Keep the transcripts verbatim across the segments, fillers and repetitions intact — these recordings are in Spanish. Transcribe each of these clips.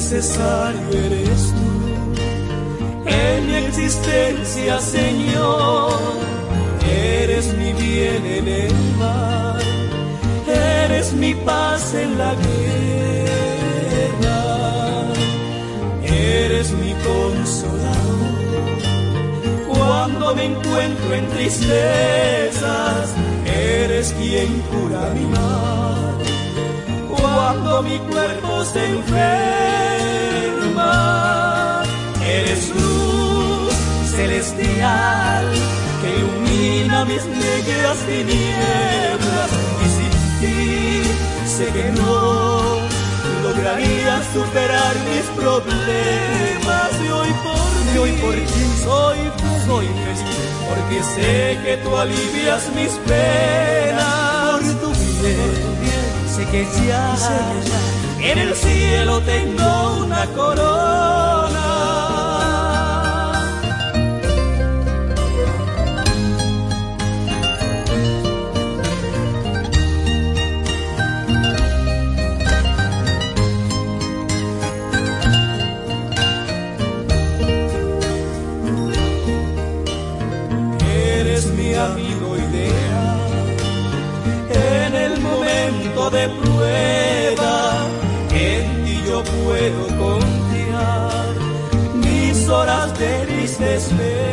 necesario eres tú en mi existencia, Señor. Eres mi bien en el mal, eres mi paz en la guerra, eres mi consolador cuando me encuentro en tristezas, eres quien cura mi mal cuando mi cuerpo se enferma. Eres luz celestial que ilumina mis negras tinieblas, y sin ti sé que no lograría superar mis problemas. Y hoy por ti, hoy por ti soy, soy feliz, porque sé que tú alivias mis penas. Por tu bien, sé que ya, sé que ya en el cielo tengo una corona. Amigo ideal en el momento de prueba, en ti yo puedo confiar mis horas de tristes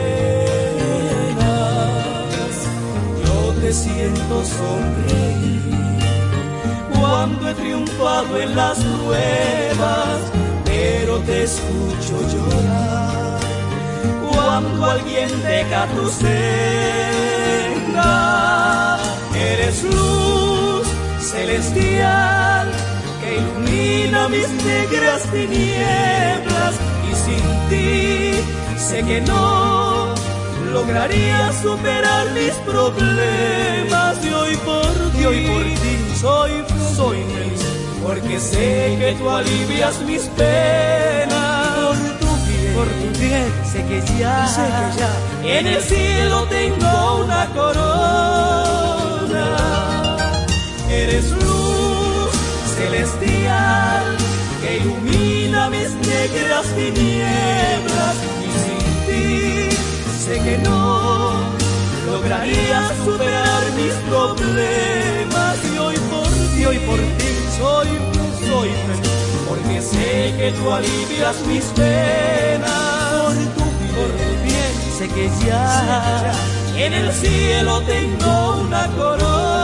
penas. Yo te siento sonreír cuando he triunfado en las pruebas, pero te escucho llorar cuando alguien deja tu senda. Eres luz celestial que ilumina mis negras tinieblas, y sin ti sé que no lograría superar mis problemas. Y hoy por ti, hoy por ti soy, soy feliz, porque sé que tú alivias mis penas. Por tu bien, sé que ya, sé que ya en el cielo tengo una corona. Eres luz celestial que ilumina mis negras tinieblas, y sin ti sé que no lograría superar mis problemas. Y hoy por ti, hoy por ti soy, soy feliz, porque sé que tú alivias mis penas. Por tu bien, por tu bien sé que ya, sé que ya en el cielo tengo una corona.